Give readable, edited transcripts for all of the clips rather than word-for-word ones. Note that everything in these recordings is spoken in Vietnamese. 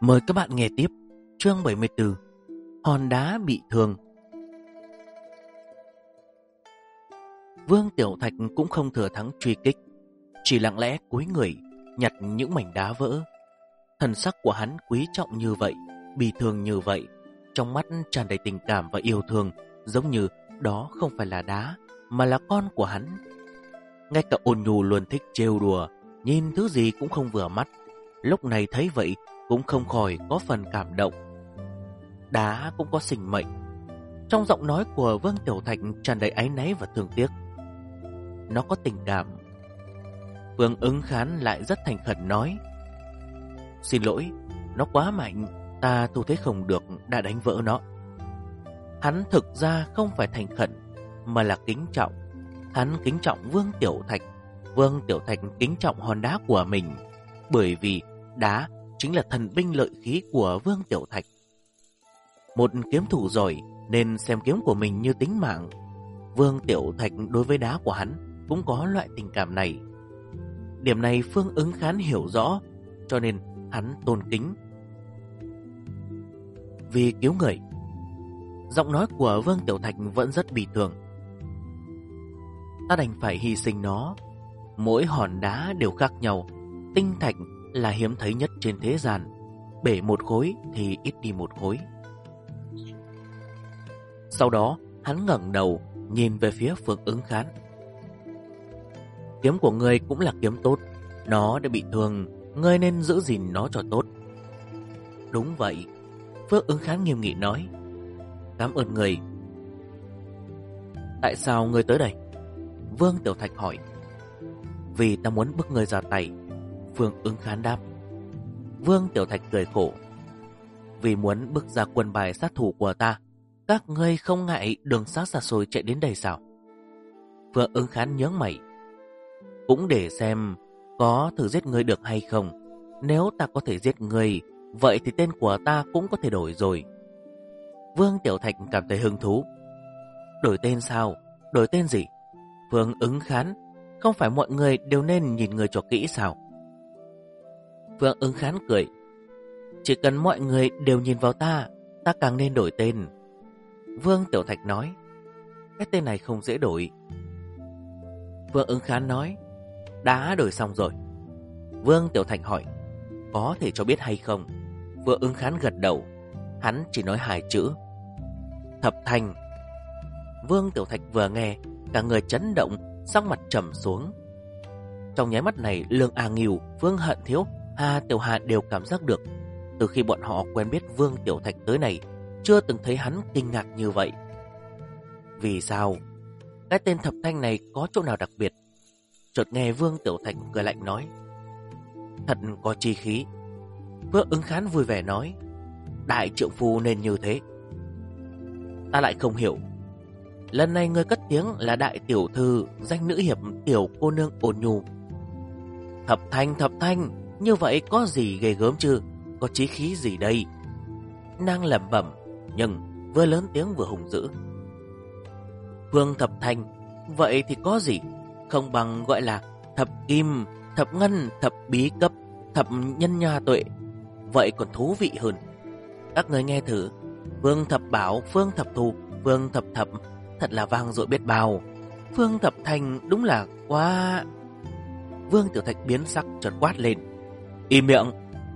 Mời các bạn nghe tiếp chương 74 Hòn đá bị thương. Vương Tiểu Thạch cũng không thừa thắng truy kích, chỉ lặng lẽ cúi người nhặt những mảnh đá vỡ. Thần sắc của hắn quý trọng như vậy, bi thương như vậy, trong mắt tràn đầy tình cảm và yêu thương, giống như đó không phải là đá mà là con của hắn. Ngay cả Ôn Nhu luôn thích trêu đùa, nhìn thứ gì cũng không vừa mắt, lúc này thấy vậy cũng không khỏi có phần cảm động. Đá cũng có sinh mệnh. Trong giọng nói của Vương Tiểu Thạch tràn đầy áy náy và thương tiếc. Nó có tình cảm. Vương Ứng Khán lại rất thành khẩn nói: Xin lỗi, nó quá mạnh, ta thu thế không được đã đánh vỡ nó. Hắn thực ra không phải thành khẩn mà là kính trọng. Hắn kính trọng Vương Tiểu Thạch. Vương Tiểu Thạch kính trọng hòn đá của mình, bởi vì đá chính là thần binh lợi khí của Vương Tiểu Thạch. Một kiếm thủ giỏi nên xem kiếm của mình như tính mạng. Vương Tiểu Thạch đối với đá của hắn cũng có loại tình cảm này. Điểm này Phương Ứng Khán hiểu rõ, cho nên hắn tôn kính. Vì cứu người. Giọng nói của Vương Tiểu Thạch vẫn rất bi thương. Ta đành phải hy sinh nó. Mỗi hòn đá đều khác nhau. Tinh thạch là hiếm thấy nhất trên thế gian, bể một khối thì ít đi một khối. Sau đó hắn ngẩng đầu nhìn về phía Phương Ứng Khán. Kiếm của ngươi cũng là kiếm tốt, nó đã bị thương, ngươi nên giữ gìn nó cho tốt. Đúng vậy, Phương Ứng Khán nghiêm nghị nói. Cảm ơn ngươi. Tại sao ngươi tới đây? Vương Tiểu Thạch hỏi. Vì ta muốn bức ngươi ra tay, Phương Ứng Khán đáp. Vương Tiểu Thạch cười khổ. Vì muốn bức ra quân bài sát thủ của ta, các ngươi không ngại đường xa xa xôi chạy đến đây sao? Phương Ứng Khán nhướng mày. Cũng để xem có thử giết ngươi được hay không. Nếu ta có thể giết ngươi, vậy thì tên của ta cũng có thể đổi rồi. Vương Tiểu Thạch cảm thấy hứng thú. Đổi tên sao? Đổi tên gì? Phương Ứng Khán, không phải mọi người đều nên nhìn người cho kỹ sao? Phương Ứng Khán cười. Chỉ cần mọi người đều nhìn vào ta, ta càng nên đổi tên. Vương Tiểu Thạch nói. Cái tên này không dễ đổi. Vương Ứng Khán nói. Đã đổi xong rồi. Vương Tiểu Thạch hỏi. Có thể cho biết hay không? Vương Ứng Khán gật đầu. Hắn chỉ nói 2 chữ. Thập Thành. Vương Tiểu Thạch vừa nghe, cả người chấn động, sắc mặt trầm xuống. Trong nháy mắt này, Lương A Nghiêu, Vương Hận Thiếu, Hà Tiểu Hà đều cảm giác được, từ khi bọn họ quen biết Vương Tiểu Thạch tới này, chưa từng thấy hắn kinh ngạc như vậy. Vì sao? Cái tên Thập Thanh này có chỗ nào đặc biệt? Chợt nghe Vương Tiểu Thạch cười lạnh nói. Thật có chi khí. Vương Ứng Khán vui vẻ nói. Đại trượng phu nên như thế. Ta lại không hiểu. Lần này ngươi cất tiếng là đại tiểu thư, danh nữ hiệp tiểu cô nương Ôn Nhu. Thập Thanh, như vậy có gì ghê gớm chứ? Có chí khí gì đây? Nàng lẩm bẩm, nhưng vừa lớn tiếng vừa hùng dữ. Vương Thập Thanh, vậy thì có gì? Không bằng gọi là thập kim, thập ngân, thập bí cấp, thập nhân nha tuệ. Vậy còn thú vị hơn. Các người nghe thử. Vương Thập Bảo, Phương Thập Thù, Vương Thập Thập, thật là vang dội biết bao. Phương Thập Thành đúng là quá... Vương Tiểu Thạch biến sắc chợt quát lên. Im miệng.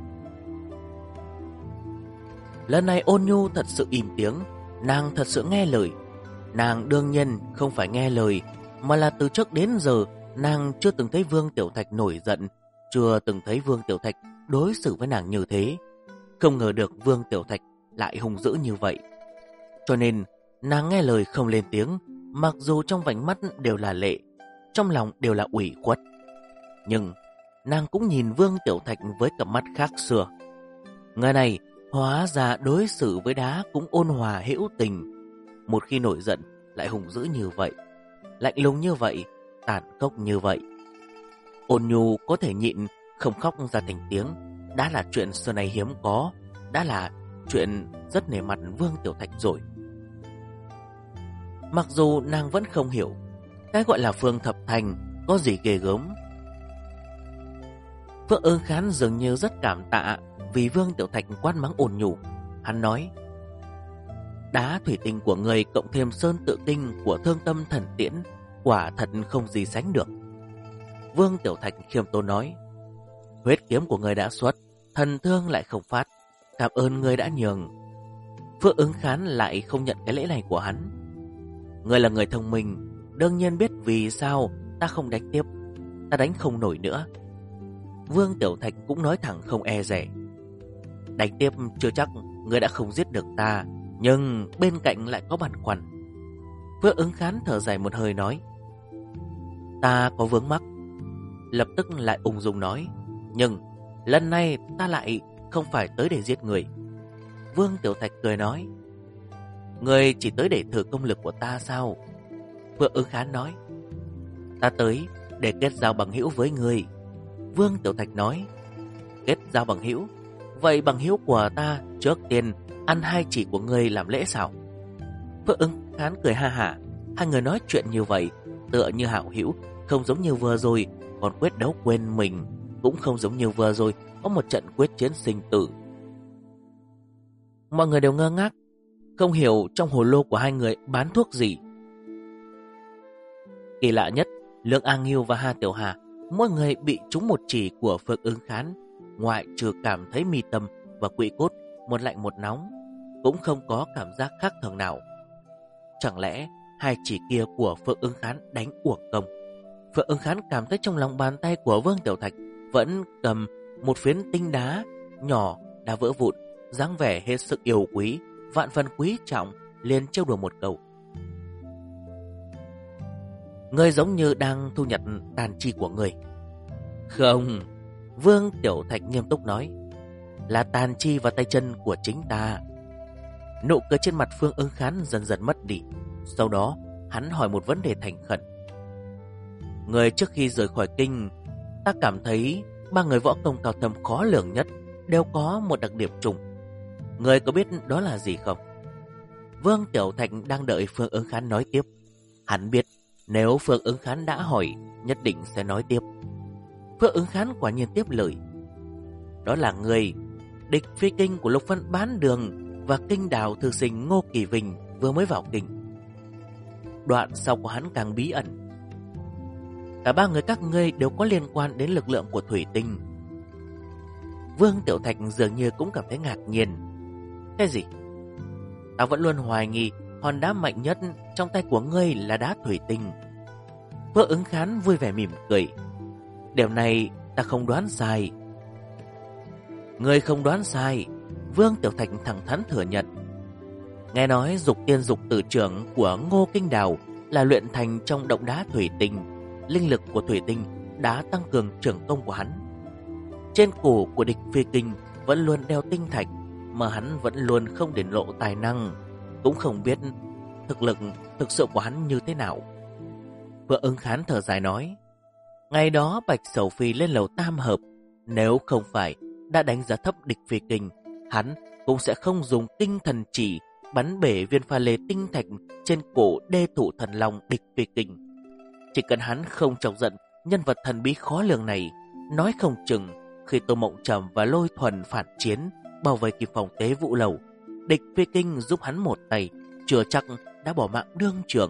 Lần này Ôn Nhu thật sự im tiếng. Nàng thật sự nghe lời. Nàng đương nhiên không phải nghe lời, mà là từ trước đến giờ nàng chưa từng thấy Vương Tiểu Thạch nổi giận, chưa từng thấy Vương Tiểu Thạch đối xử với nàng như thế. Không ngờ được Vương Tiểu Thạch lại hung dữ như vậy. Cho nên nàng nghe lời không lên tiếng, mặc dù trong vành mắt đều là lệ, trong lòng đều là ủy khuất. Nhưng nàng cũng nhìn Vương Tiểu Thạch với cặp mắt khác xưa. Người này hóa ra đối xử với đá cũng ôn hòa hữu tình. Một khi nổi giận lại hung dữ như vậy, lạnh lùng như vậy, tàn khốc như vậy. Ôn Nhu có thể nhịn không khóc ra thành tiếng, đã là chuyện xưa nay hiếm có, đã là chuyện rất nể mặt Vương Tiểu Thạch rồi. Mặc dù nàng vẫn không hiểu cái gọi là Phương Thập Thành có gì ghê gớm. Phương Ứng Khán dường như rất cảm tạ, vì Vương Tiểu Thạch quát mắng ồn nhủ. Hắn nói: đá thủy tinh của người cộng thêm sơn tự kinh của Thương Tâm Thần Tiễn, quả thật không gì sánh được. Vương Tiểu Thạch khiêm tốn nói: huyết kiếm của người đã xuất, thần thương lại không phát, cảm ơn người đã nhường. Phượng Ứng Khán lại không nhận cái lễ này của hắn. Người là người thông minh, đương nhiên biết vì sao ta không đánh tiếp. Ta đánh không nổi nữa. Vương Tiểu Thạch cũng nói thẳng không e dè: đánh tiếp chưa chắc người đã không giết được ta, nhưng bên cạnh lại có băn khoăn. Phượng Ứng Khán thở dài một hơi nói: ta có vướng mắc. Lập tức lại ung dung nói: nhưng lần này ta lại không phải tới để giết người. Vương Tiểu Thạch cười nói: người chỉ tới để thử công lực của ta sao? Phượng Ứng Khán nói: ta tới để kết giao bằng hữu với người. Vương Tiểu Thạch nói: kết giao bằng hữu? Vậy bằng hữu của ta trước tiên ăn 2 chỉ của ngươi làm lễ sao? Phượng Ứng Khán cười ha hả. Hai người nói chuyện như vậy tựa như hảo hữu, không giống như vừa rồi còn quyết đấu quên mình, cũng không giống như vừa rồi có một trận quyết chiến sinh tử. Mọi người đều ngơ ngác, không hiểu trong hồ lô của hai người bán thuốc gì. Kỳ lạ nhất, Lương A Nghiêu và Hà Tiểu Hà mỗi người bị trúng một chỉ của Phượng Ứng Khán, ngoại trừ cảm thấy mi tâm và quỵ cốt một lạnh một nóng, cũng không có cảm giác khác thường nào. Chẳng lẽ 2 chỉ kia của Phượng Ứng Khán đánh uổng công? Phượng Ứng Khán cảm thấy trong lòng bàn tay của Vương Tiểu Thạch vẫn cầm một phiến tinh đá nhỏ đã vỡ vụn, dáng vẻ hết sức yêu quý, vạn phần quý trọng, liền trêu đùa một câu: ngươi giống như đang thu nhặt tàn chi của ngươi. Không, Vương Tiểu Thạch nghiêm túc nói: là tàn chi và tay chân của chính ta. Nụ cười trên mặt Phương Ứng Khán dần dần mất đi. Sau đó hắn hỏi một vấn đề thành khẩn: người trước khi rời khỏi kinh, ta cảm thấy 3 người võ công cao thâm khó lường nhất đều có một đặc điểm chung. Người có biết đó là gì không? Vương Tiểu Thạch đang đợi Phương Ứng Khán nói tiếp. Hắn biết nếu Phương Ứng Khán đã hỏi, nhất định sẽ nói tiếp. Phương Ứng Khán quả nhiên tiếp lời: đó là người địch phi kinh của Lục Vân Bán Đường và kinh đào thư sinh Ngô Kỳ Vinh vừa mới vào kinh. Đoạn sau của hắn càng bí ẩn. Cả 3 người các ngươi đều có liên quan đến lực lượng của thủy tinh. Vương Tiểu Thạch dường như cũng cảm thấy ngạc nhiên. Cái gì? Ta vẫn luôn hoài nghi hòn đá mạnh nhất trong tay của ngươi là đá thủy tinh. Vương Ứng Khán vui vẻ mỉm cười: điều này ta không đoán sai. Ngươi không đoán sai, Vương Tiểu Thạch thẳng thắn thừa nhận. Nghe nói dục tiên dục tử trưởng của Ngô Kinh Đào là luyện thành trong động đá thủy tinh. Linh lực của thủy tinh đã tăng cường trưởng công của hắn. Trên cổ của địch phi kinh vẫn luôn đeo tinh thạch, mà hắn vẫn luôn không để lộ tài năng, cũng không biết thực lực thực sự của hắn như thế nào. Vương Ứng Khán thở dài nói: ngày đó Bạch Sầu Phi lên lầu tam hợp, nếu không phải đã đánh giá thấp địch phi kinh, hắn cũng sẽ không dùng tinh thần chỉ bắn bể viên pha lê tinh thạch trên cổ đê thủ thần long địch phi kinh. Chỉ cần hắn không chọc giận nhân vật thần bí khó lường này, nói không chừng khi Tô Mộng Trầm và Lôi Thuần phản chiến bảo vệ Kim Phòng Tế Vũ Lầu, địch phi kinh giúp hắn một tay, chưa chắc đã bỏ mạng đương trường.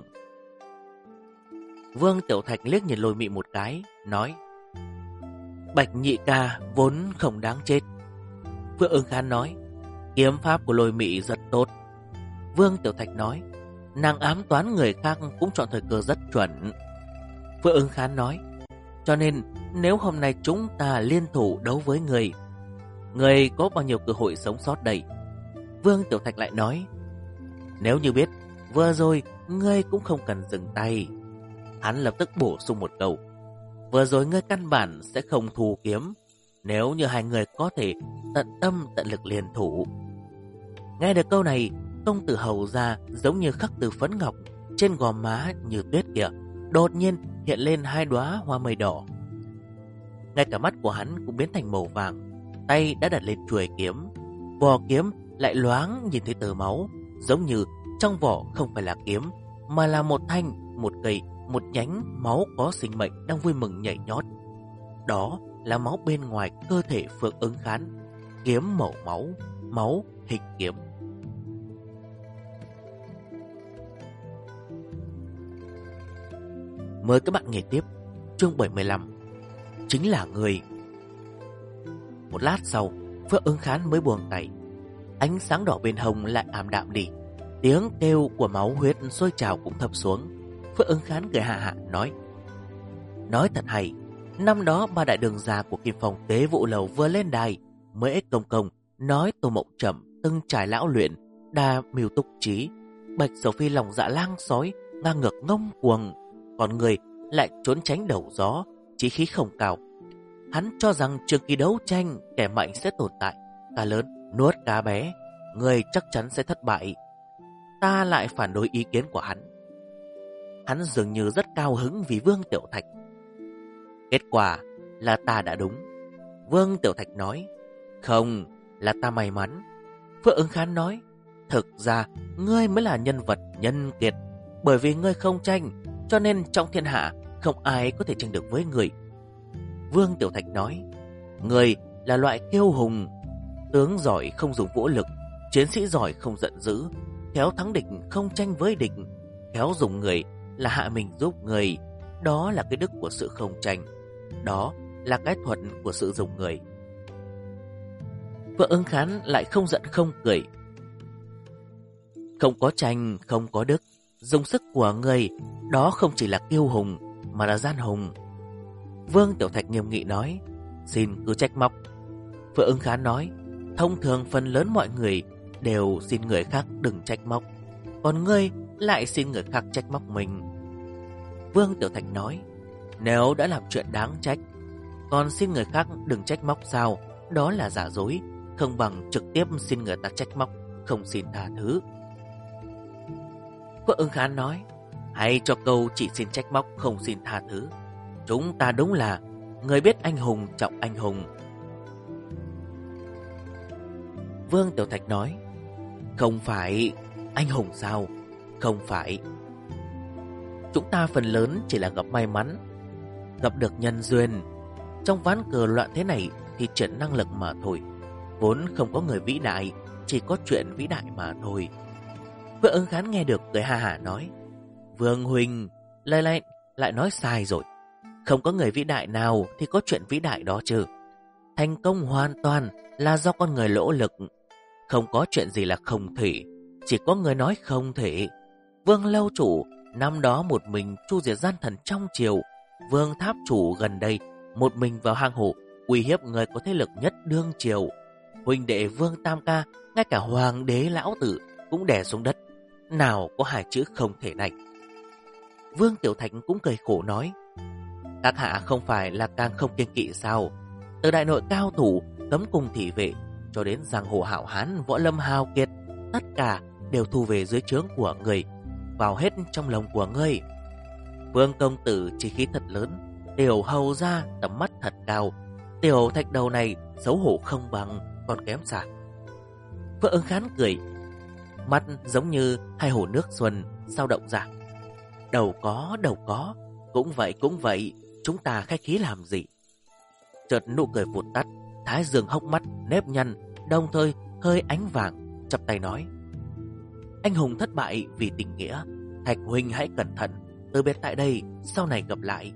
Vương Tiểu Thạch liếc nhìn Lôi Mị một cái, nói: Bạch nhị ca vốn không đáng chết. Vương Ứng Khán nói: kiếm pháp của Lôi Mị rất tốt. Vương Tiểu Thạch nói: nàng ám toán người khác cũng chọn thời cơ rất chuẩn. Vương Ứng Khán nói: cho nên nếu hôm nay chúng ta liên thủ đấu với người có bao nhiêu cơ hội sống sót đây? Vương Tiểu Thạch lại nói: nếu như biết vừa rồi ngươi cũng không cần dừng tay. Hắn lập tức bổ sung một câu: vừa rồi ngươi căn bản sẽ không thu kiếm, nếu như hai người có thể tận tâm tận lực liên thủ. Nghe được câu này, công tử Hầu ra giống như khắc từ phấn ngọc, trên gò má như tuyết kia đột nhiên hiện lên 2 đóa hoa mây đỏ. Ngay cả mắt của hắn cũng biến thành màu vàng, tay đã đặt lên chuôi kiếm, vỏ kiếm lại loáng nhìn thấy tơ máu, giống như trong vỏ không phải là kiếm, mà là một thanh, một cây, một nhánh máu có sinh mệnh đang vui mừng nhảy nhót. Đó là máu bên ngoài cơ thể Phượng Ứng Khán. kiếm màu máu, máu hình kiếm. Mời các bạn nghe tiếp chương 75, chính là người. Một lát sau, Phượng Ứng Khán mới buông tay. Ánh sáng đỏ bên hông lại ảm đạm đi. Tiếng kêu của máu huyết sôi trào cũng thấp xuống. Phượng Ứng Khán cười hạ hạ nói thật hay. Năm đó ba đại đường già của Kim Phong Tế Vụ Lầu vừa lên đài, Mễ Công Công nói Tô Mộng Trầm từng trải lão luyện, đa mưu túc trí, Bạch Sầu Phi lòng dạ lang sói, ngang ngược ngông cuồng, còn người lại trốn tránh đầu gió, chí khí không cao. Hắn cho rằng trường kỳ đấu tranh, kẻ mạnh sẽ tồn tại, cá lớn nuốt cá bé, người chắc chắn sẽ thất bại. Ta lại phản đối ý kiến của hắn. Hắn dường như rất cao hứng vì Vương Tiểu Thạch. Kết quả là ta đã đúng. Vương Tiểu Thạch nói. Không, là ta may mắn. Phượng Ứng Khán nói. Thực ra, ngươi mới là nhân vật nhân kiệt. Bởi vì ngươi không tranh, cho nên trong thiên hạ không ai có thể tranh được với ngươi. Vương Tiểu Thạch nói. Ngươi là loại kiêu hùng. Tướng giỏi không dùng vũ lực, chiến sĩ giỏi không giận dữ, khéo thắng địch không tranh với địch, khéo dùng người là hạ mình giúp người. Đó là cái đức của sự không tranh. Đó là cái thuận của sự dùng người. Phượng Ứng Khán lại không giận không cười. Không có tranh, không có đức, dùng sức của người, đó không chỉ là kiêu hùng, mà là gian hùng. Vương Tiểu Thạch nghiêm nghị nói. Xin cứ trách móc. Phượng Ứng Khán nói. Thông thường phần lớn mọi người đều xin người khác đừng trách móc, còn ngươi lại xin người khác trách móc mình. Vương Tiểu Thạch nói. Nếu đã làm chuyện đáng trách, còn xin người khác đừng trách móc sao? Đó là giả dối, không bằng trực tiếp xin người ta trách móc, không xin tha thứ. Phượng Ứng Khán nói. Hay cho câu chỉ xin trách móc không xin tha thứ. Chúng ta đúng là người biết anh hùng trọng anh hùng. Vương Tiểu Thạch nói. Không phải. Anh hùng sao? Không phải. Chúng ta phần lớn chỉ là gặp may mắn, gặp được nhân duyên. Trong ván cờ loạn thế này thì triển năng lực mà thôi. Vốn không có người vĩ đại, chỉ có chuyện vĩ đại mà thôi. Phượng Ứng Khán nghe được cười ha hả nói. Vương huynh lại nói sai rồi. Không có người vĩ đại nào thì có chuyện vĩ đại đó chứ. Thành công hoàn toàn là do con người lỗ lực. Không có chuyện gì là không thể, chỉ có người nói không thể. Vương lâu chủ năm đó một mình chu diệt gian thần trong triều. Vương tháp chủ gần đây một mình vào hang hổ uy hiếp người có thế lực nhất đương triều. Huynh đệ Vương Tam Ca, ngay cả hoàng đế lão tử cũng đè xuống đất. Nào có hai chữ không thể này. Vương Tiểu Thạch cũng cười khổ nói. Các hạ không phải là càng không kiêng kỵ sao? Từ đại nội cao thủ, cấm cung thị vệ, cho đến giang hồ hảo hán, võ lâm hào kiệt, tất cả đều thu về dưới trướng của người, vào hết trong lòng của ngươi. Vương công tử chí khí thật lớn, Tiểu hầu ra tầm mắt thật cao. Tiểu Thạch đầu này xấu hổ không bằng, còn kém xa. Phượng Ứng Khán cười, mắt giống như hai hồ nước xuân sao động ra. Đầu có, cũng vậy, chúng ta khách khí làm gì? Chợt nụ cười vụt tắt, thái dương hốc mắt nếp nhăn, đồng thời hơi ánh vàng, chắp tay nói. Anh hùng thất bại vì tình nghĩa, Thạch huynh hãy cẩn thận, từ biệt tại đây, sau này gặp lại.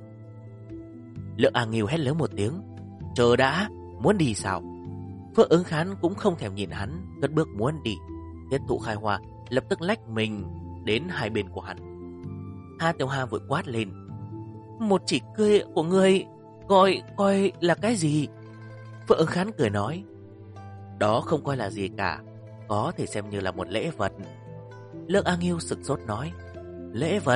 Lượng A Nghiêu hét lớn một tiếng. Chờ đã, muốn đi sao? Phượng Ứng Khán cũng không thèm nhìn hắn, cất bước muốn đi. Tiết Thụ Khai Hoa lập tức lách mình đến hai bên của hắn. Ha Tiểu Ha vội quát lên. Một chỉ cười của ngươi coi là cái gì? Phượng Ứng Khán cười nói. Đó không coi là gì cả, có thể xem như là một lễ vật. Lượng A Nghiêu sửng sốt nói. Lễ vật?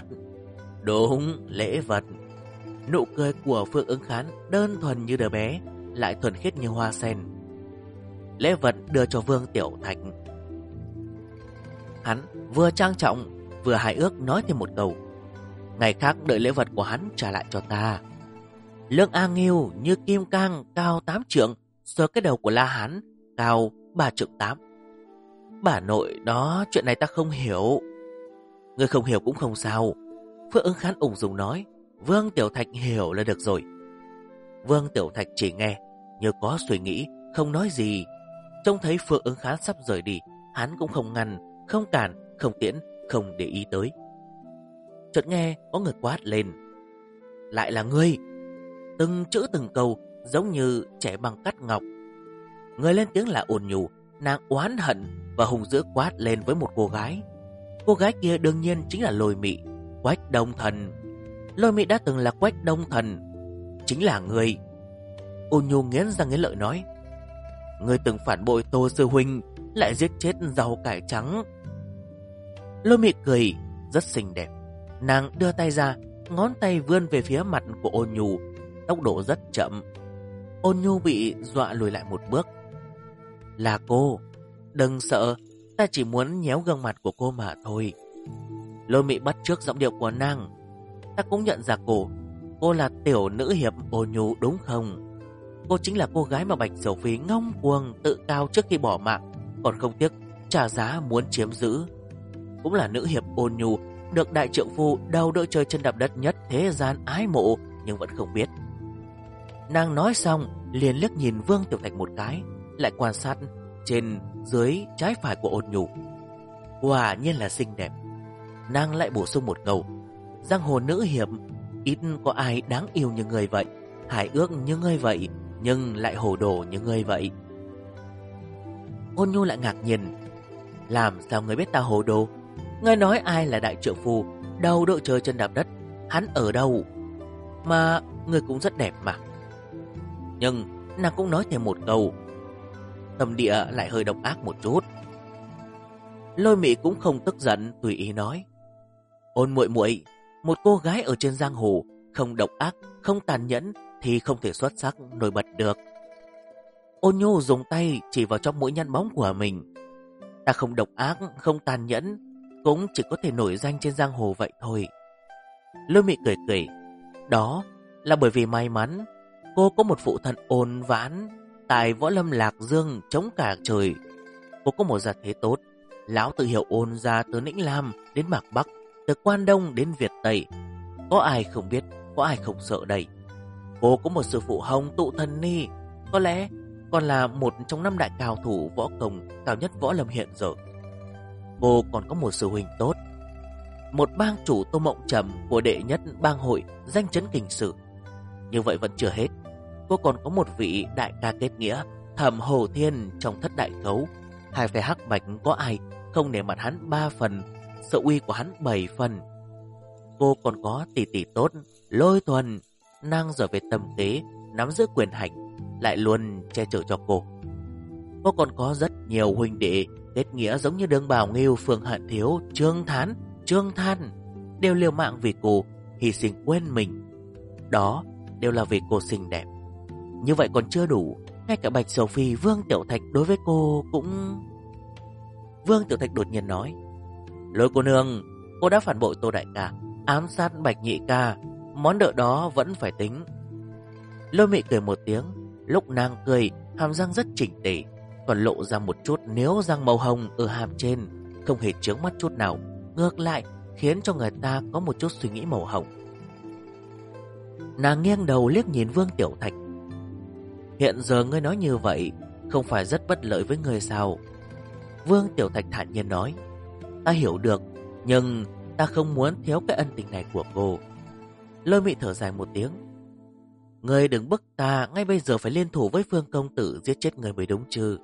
Đúng, lễ vật. Nụ cười của Phượng Ứng Khán đơn thuần như đứa bé, lại thuần khiết như hoa sen. Lễ vật đưa cho Vương Tiểu Thạch. Hắn vừa trang trọng vừa hài ước nói thêm một câu. Ngày khác đợi lễ vật của hắn trả lại cho ta. Lượng A Nghiêu như kim cang cao 8 trượng, sờ cái đầu của La Hán cao 3 trượng 8. Bà nội đó, chuyện này ta không hiểu. Người không hiểu cũng không sao. Phượng Ứng Khán ung dung nói. Vương Tiểu Thạch hiểu là được rồi. Vương Tiểu Thạch chỉ nghe như có suy nghĩ, không nói gì. Trông thấy Phương Ứng Khán sắp rời đi, hắn cũng không ngăn, không cản, không tiễn, không để ý tới. Chợt nghe có người quát lên: lại là ngươi! Từng chữ từng câu giống như trẻ bằng cắt ngọc. Người lên tiếng là Ôn Nhu. Nàng oán hận và hung dữ quát lên với một cô gái. Cô gái kia đương nhiên chính là Lôi Mị, Quách Đông Thần. Lôi Mị đã từng là Quách Đông Thần. Chính là ngươi! Ôn Nhu nghiến răng nghiến lợi nói: ngươi từng phản bội Tô sư huynh, lại giết chết rau cải trắng. Lôi Mị cười rất xinh đẹp. Nàng đưa tay ra, ngón tay vươn về phía mặt của Ôn Nhu, tốc độ rất chậm. Ôn Nhu bị dọa lùi lại một bước. Là cô, đừng sợ, ta chỉ muốn nhéo gương mặt của cô mà thôi. Lôi Mị bắt chước giọng điệu của nàng. Ta cũng nhận ra cô là tiểu nữ hiệp Ôn Nhu đúng không? Cô chính là cô gái mà Bạch Sầu Phi ngông cuồng tự cao trước khi bỏ mạng, còn không tiếc trả giá muốn chiếm giữ. Cũng là nữ hiệp Ôn Nhu được đại trượng phu đầu đội trời chân đạp đất nhất thế gian ái mộ, nhưng vẫn không biết. Nàng nói xong liền liếc nhìn Vương Tiểu Thạch một cái, lại quan sát trên dưới trái phải của Ôn Nhu. Quả nhiên là xinh đẹp. Nàng lại bổ sung một câu: giang hồ nữ hiệp ít có ai đáng yêu như ngươi vậy, hài ước như ngươi vậy, nhưng lại hồ đồ như ngươi vậy. Ôn Nhu lại ngạc nhiên: làm sao ngươi biết ta hồ đồ? Ngươi nói ai là đại trượng phu đầu đội trời chân đạp đất, hắn ở đâu? Mà ngươi cũng rất đẹp mà. Nhưng nàng cũng nói thêm một câu: tâm địa lại hơi độc ác một chút. Lôi Mị cũng không tức giận, tùy ý nói: Ôn muội muội, một cô gái ở trên giang hồ không độc ác, không tàn nhẫn thì không thể xuất sắc nổi bật được. Ôn Nhu dùng tay chỉ vào trong mũi nhăn bóng của mình. Ta không độc ác, không tàn nhẫn, cũng chỉ có thể nổi danh trên giang hồ vậy thôi. Lôi Mị cười cười: đó là bởi vì may mắn cô có một phụ thân ôn vãn tại võ lâm Lạc Dương chống cả trời. Cô có một gia thế tốt. Lão tự hiệu Ôn gia từ Lĩnh Lam đến Mạc Bắc, từ Quan Đông đến Việt Tây, có ai không biết, có ai không sợ đây. Cô có một sư phụ Hồng Tụ Thần Ni, có lẽ còn là một trong 5 đại cao thủ võ công cao nhất võ lâm hiện giờ. Cô còn có một sư huynh tốt, một bang chủ Tô Mộng Trầm của đệ nhất bang hội danh chấn kình sử. Như vậy vẫn chưa hết, cô còn có một vị đại ca kết nghĩa Thẩm Hồ Thiên trong Thất Đại Cấu. Hai phe hắc bạch có ai không nể mặt hắn 3 phần, sợ uy của hắn 7 phần. Cô còn có tỷ tỷ tốt Lôi Thuần, nàng giỏi về tâm kế, nắm giữ quyền hành, lại luôn che chở cho cô. Cô còn có rất nhiều huynh đệ kết nghĩa giống như Đường Bảo Nghiêu, Phương Hận Thiếu, Trương Than, đều liều mạng vì cô, hy sinh quên mình. Đó đều là vì cô xinh đẹp. Như vậy còn chưa đủ, ngay cả Bạch Sầu Phi, Vương Tiểu Thạch đối với cô cũng... Vương Tiểu Thạch đột nhiên nói: Lôi cô nương, cô đã phản bội Tô đại ca, ám sát Bạch nhị ca, món nợ đó vẫn phải tính. Lôi Mị cười một tiếng. Lúc nàng cười, hàm răng rất chỉnh tề, còn lộ ra một chút nếu răng màu hồng ở hàm trên, không hề chướng mắt chút nào, ngược lại khiến cho người ta có một chút suy nghĩ màu hồng. Nàng nghiêng đầu liếc nhìn Vương Tiểu Thạch: hiện giờ ngươi nói như vậy không phải rất bất lợi với ngươi sao? Vương Tiểu Thạch thản nhiên nói: ta hiểu được, nhưng ta không muốn thiếu cái ân tình này của cô. Lôi Mị thở dài một tiếng: ngươi đừng bức ta ngay bây giờ phải liên thủ với Phương công tử giết chết người mới đúng chứ?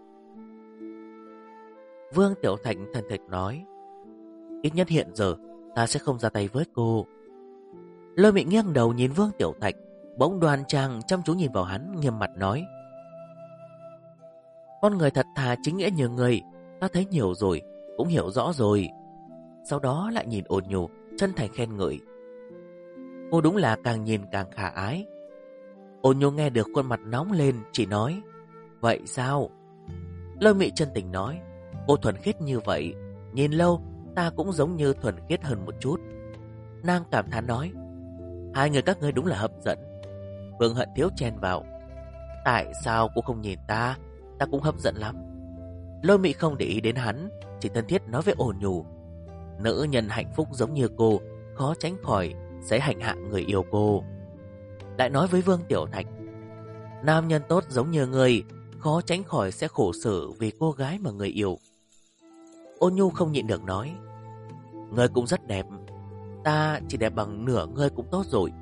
Vương Tiểu Thạch thần thịch nói: ít nhất hiện giờ ta sẽ không ra tay với cô. Lôi Mị nghiêng đầu nhìn Vương Tiểu Thạch, bỗng đoan trang chăm chú nhìn vào hắn, nghiêm mặt nói: con người thật thà chính nghĩa như người, ta thấy nhiều rồi, cũng hiểu rõ rồi. Sau đó lại nhìn Ôn Nhu, chân thành khen ngợi: cô đúng là càng nhìn càng khả ái. Ôn Nhu nghe được khuôn mặt nóng lên, chỉ nói: vậy sao? Lôi Mị chân tình nói: cô thuần khiết như vậy, nhìn lâu ta cũng giống như thuần khiết hơn một chút. Nàng cảm thán nói: hai người các ngươi đúng là hấp dẫn. Phương Hận Thiếu chen vào: tại sao cô không nhìn ta? Ta cũng hấp dẫn lắm. Lôi Mị không để ý đến hắn, chỉ thân thiết nói với Ôn Nhu: nữ nhân hạnh phúc giống như cô khó tránh khỏi sẽ hành hạ người yêu cô. Lại nói với Vương Tiểu Thạch: nam nhân tốt giống như người khó tránh khỏi sẽ khổ sở vì cô gái mà người yêu. Ôn Nhu không nhịn được nói, ngươi cũng rất đẹp, ta chỉ đẹp bằng nửa ngươi cũng tốt rồi.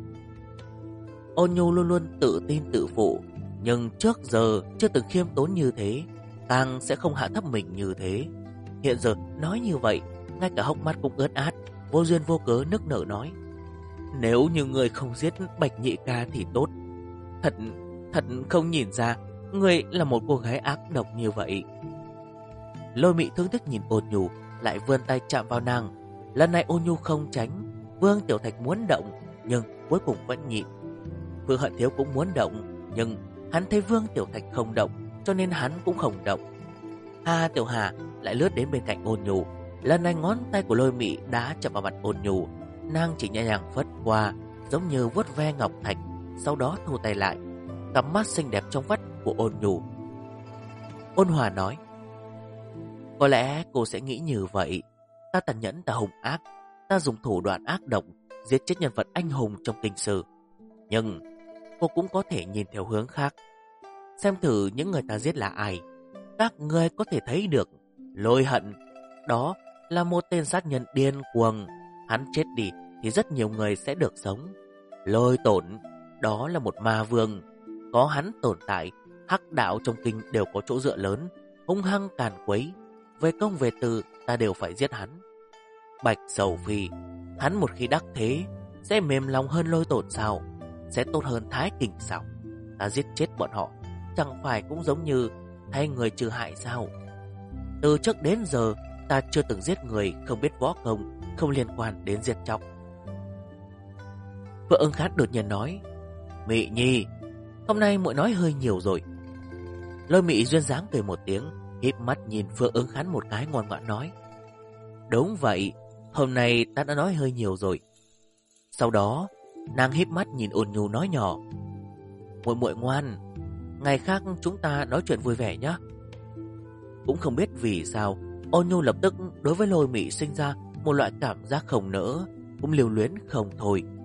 Ôn Nhu luôn luôn tự tin tự phụ, nhưng trước giờ chưa từng khiêm tốn như thế, càng sẽ không hạ thấp mình như thế. Hiện giờ nói như vậy, ngay cả hốc mắt cũng ướt át, vô duyên vô cớ nức nở nói, nếu như ngươi không giết Bạch Nhị ca thì tốt. Thật không nhìn ra ngươi là một cô gái ác độc như vậy. Lôi Mị thương tiếc nhìn Ôn Nhu, lại vươn tay chạm vào nàng. Lần này Ôn Nhu không tránh. Vương Tiểu Thạch muốn động, nhưng cuối cùng vẫn nhịn. Vương Hận Thiếu cũng muốn động, nhưng hắn thấy Vương Tiểu Thạch không động, cho nên hắn cũng không động. Hà Tiểu Hà lại lướt đến bên cạnh Ôn Nhu. Lần này ngón tay của Lôi Mị đã chạm vào mặt Ôn Nhu, nàng chỉ nhẹ nhàng phất qua, giống như vuốt ve ngọc thạch, sau đó thu tay lại. Cặp mắt xinh đẹp trong vắt của Ôn Nhu. Ôn Hòa nói, có lẽ cô sẽ nghĩ như vậy. Ta tàn nhẫn, ta hung ác, ta dùng thủ đoạn ác độc giết chết nhân vật anh hùng trong kinh sử. Nhưng cô cũng có thể nhìn theo hướng khác, xem thử những người ta giết là ai. Các người có thể thấy được Lôi Hận, đó là một tên sát nhân điên cuồng. Hắn chết đi thì rất nhiều người sẽ được sống. Lôi Tổn, đó là một ma vương. Có hắn tồn tại, hắc đạo trong kinh đều có chỗ dựa lớn, hung hăng càn quấy. Về công về tư, ta đều phải giết hắn. Bạch Sầu Phi, hắn một khi đắc thế sẽ mềm lòng hơn Lôi Tổn sao? Sẽ tốt hơn Thái Kình sao? Ta giết chết bọn họ chẳng phải cũng giống như thay người trừ hại sao? Từ trước đến giờ ta chưa từng giết người không biết võ công, không liên quan đến giết chóc. Vợ Ưng Khán đột nhiên nói, Mị Nhi, hôm nay muội nói hơi nhiều rồi. Lôi Mị duyên dáng cười một tiếng, híp mắt nhìn Phượng Ứng Khán một cái, ngoan ngoãn nói, đúng vậy, hôm nay ta đã nói hơi nhiều rồi. Sau đó nàng híp mắt nhìn Ôn Nhu nói nhỏ, muội muội ngoan, ngày khác chúng ta nói chuyện vui vẻ nhé. Cũng không biết vì sao Ôn Nhu lập tức đối với Lôi Mị sinh ra một loại cảm giác không nỡ, cũng lưu luyến không thôi.